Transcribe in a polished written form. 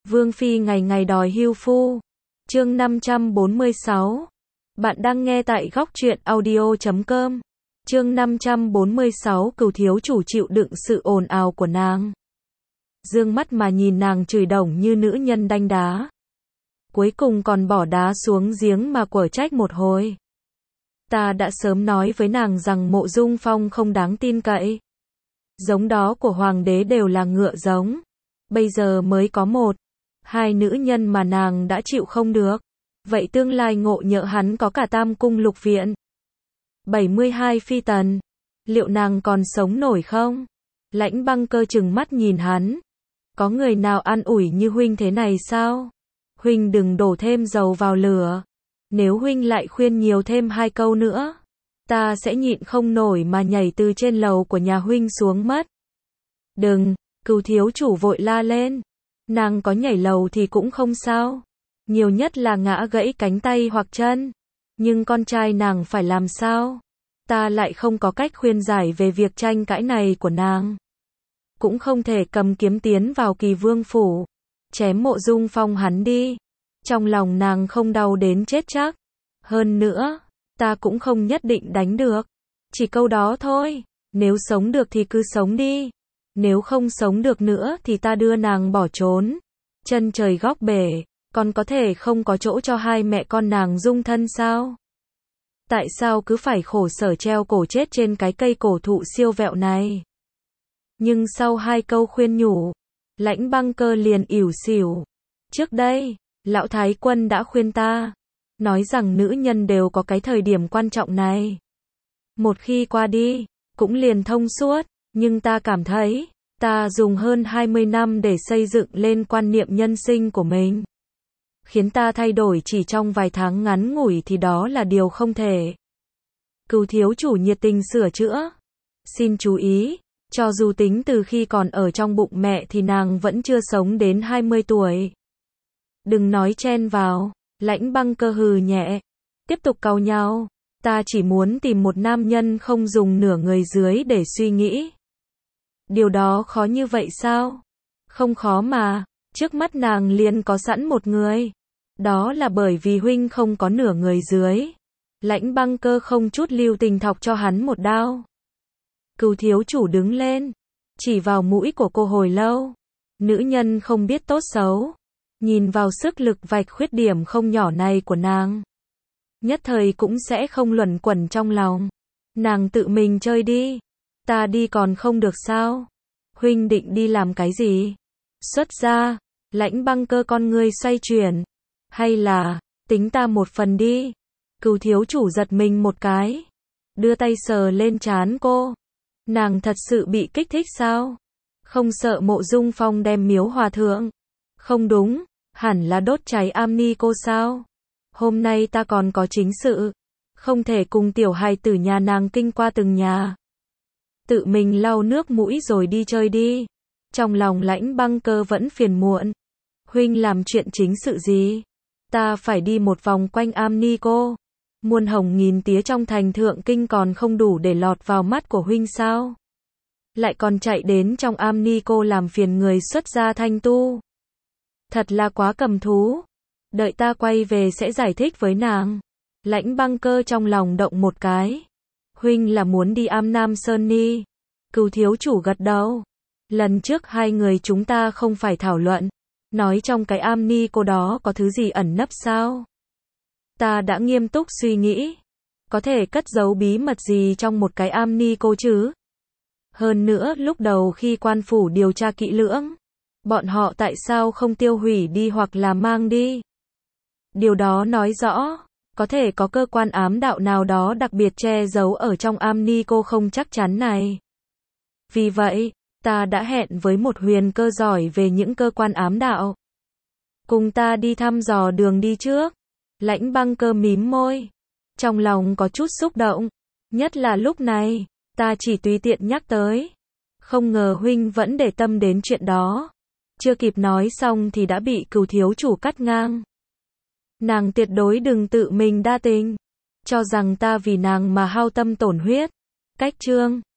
Vương Phi ngày ngày đòi hưu phu. Chương 546. Bạn đang nghe tại góc truyện audio.com. Chương 546 Cửu thiếu chủ chịu đựng sự ồn ào của nàng. Dương mắt mà nhìn nàng chửi đồng như nữ nhân đanh đá. Cuối cùng còn bỏ đá xuống giếng mà quở trách một hồi. Ta đã sớm nói với nàng rằng Mộ Dung Phong không đáng tin cậy. Giống đó của hoàng đế đều là ngựa giống. Bây giờ mới có một, hai nữ nhân mà nàng đã chịu không được. Vậy tương lai ngộ nhỡ hắn có cả tam cung lục viện, 72 phi tần, liệu nàng còn sống nổi không? Lãnh Băng Cơ trừng mắt nhìn hắn. Có người nào an ủi như huynh thế này sao? Huynh đừng đổ thêm dầu vào lửa. Nếu huynh lại khuyên nhiều thêm 2 câu nữa, ta sẽ nhịn không nổi mà nhảy từ trên lầu của nhà huynh xuống mất. Đừng, Cửu thiếu chủ vội la lên. Nàng có nhảy lầu thì cũng không sao. Nhiều nhất là ngã gãy cánh tay hoặc chân. Nhưng con trai nàng phải làm sao? Ta lại không có cách khuyên giải về việc tranh cãi này của nàng. Cũng không thể cầm kiếm tiến vào Kỳ Vương phủ, chém Mộ Dung Phong hắn đi. Trong lòng nàng không đau đến chết chắc. Hơn nữa, ta cũng không nhất định đánh được. Chỉ câu đó thôi. Nếu sống được thì cứ sống đi. Nếu không sống được nữa thì ta đưa nàng bỏ trốn. Chân trời góc bể, còn có thể không có chỗ cho hai mẹ con nàng dung thân sao? Tại sao cứ phải khổ sở treo cổ chết trên cái cây cổ thụ siêu vẹo này? Nhưng sau 2 câu khuyên nhủ, Lãnh Băng Cơ liền ỉu xỉu. Trước đây, lão thái quân đã khuyên ta, nói rằng nữ nhân đều có cái thời điểm quan trọng này. Một khi qua đi, cũng liền thông suốt. Nhưng ta cảm thấy, ta dùng hơn 20 năm để xây dựng lên quan niệm nhân sinh của mình. Khiến ta thay đổi chỉ trong vài tháng ngắn ngủi thì đó là điều không thể. Cửu thiếu chủ nhiệt tình sửa chữa. Xin chú ý, cho dù tính từ khi còn ở trong bụng mẹ thì nàng vẫn chưa sống đến 20 tuổi. Đừng nói chen vào. Lãnh Băng Cơ hừ nhẹ. Tiếp tục cau nhau. Ta chỉ muốn tìm một nam nhân không dùng nửa người dưới để suy nghĩ. Điều đó khó như vậy sao? Không khó mà, trước mắt nàng liền có sẵn một người. Đó là bởi vì huynh không có nửa người dưới. Lãnh Băng Cơ không chút lưu tình thọc cho hắn một đao. Cửu thiếu chủ đứng lên, chỉ vào mũi của cô hồi lâu. Nữ nhân không biết tốt xấu, nhìn vào sức lực vạch khuyết điểm không nhỏ này của nàng, nhất thời cũng sẽ không luẩn quẩn trong lòng. Nàng tự mình chơi đi. Ta đi còn không được sao? Huynh định đi làm cái gì? Xuất gia. Lãnh Băng Cơ con ngươi xoay chuyển. Hay là, tính ta một phần đi. Cửu thiếu chủ giật mình một cái, đưa tay sờ lên trán cô. Nàng thật sự bị kích thích sao? Không sợ Mộ Dung Phong đem miếu hòa thượng? Không đúng, hẳn là đốt cháy am ni cô sao? Hôm nay ta còn có chính sự, không thể cùng tiểu hài tử nhà nàng kinh qua từng nhà. Tự mình lau nước mũi rồi đi chơi đi. Trong lòng Lãnh Băng Cơ vẫn phiền muộn. Huynh làm chuyện chính sự gì? Ta phải đi một vòng quanh am ni cô. Muôn hồng nghìn tía trong thành thượng kinh còn không đủ để lọt vào mắt của huynh sao? Lại còn chạy đến trong am ni cô làm phiền người xuất gia thanh tu. Thật là quá cầm thú. Đợi ta quay về sẽ giải thích với nàng. Lãnh Băng Cơ trong lòng động một cái. Huynh là muốn đi am Nam Sơn Ni? Cửu thiếu chủ gật đầu. Lần trước hai người chúng ta không phải thảo luận, nói trong cái am ni cô đó có thứ gì ẩn nấp sao? Ta đã nghiêm túc suy nghĩ. Có thể cất giấu bí mật gì trong một cái am ni cô chứ? Hơn nữa lúc đầu khi quan phủ điều tra kỹ lưỡng, bọn họ tại sao không tiêu hủy đi hoặc là mang đi? Điều đó nói rõ, có thể có cơ quan ám đạo nào đó đặc biệt che giấu ở trong am ni cô không chắc chắn này. Vì vậy, ta đã hẹn với một huyền cơ giỏi về những cơ quan ám đạo. Cùng ta đi thăm dò đường đi trước. Lãnh Băng Cơ mím môi. Trong lòng có chút xúc động. Nhất là lúc này, ta chỉ tùy tiện nhắc tới. Không ngờ huynh vẫn để tâm đến chuyện đó. Chưa kịp nói xong thì đã bị Cửu thiếu chủ cắt ngang. Nàng tuyệt đối đừng tự mình đa tình, cho rằng ta vì nàng mà hao tâm tổn huyết. Cách chương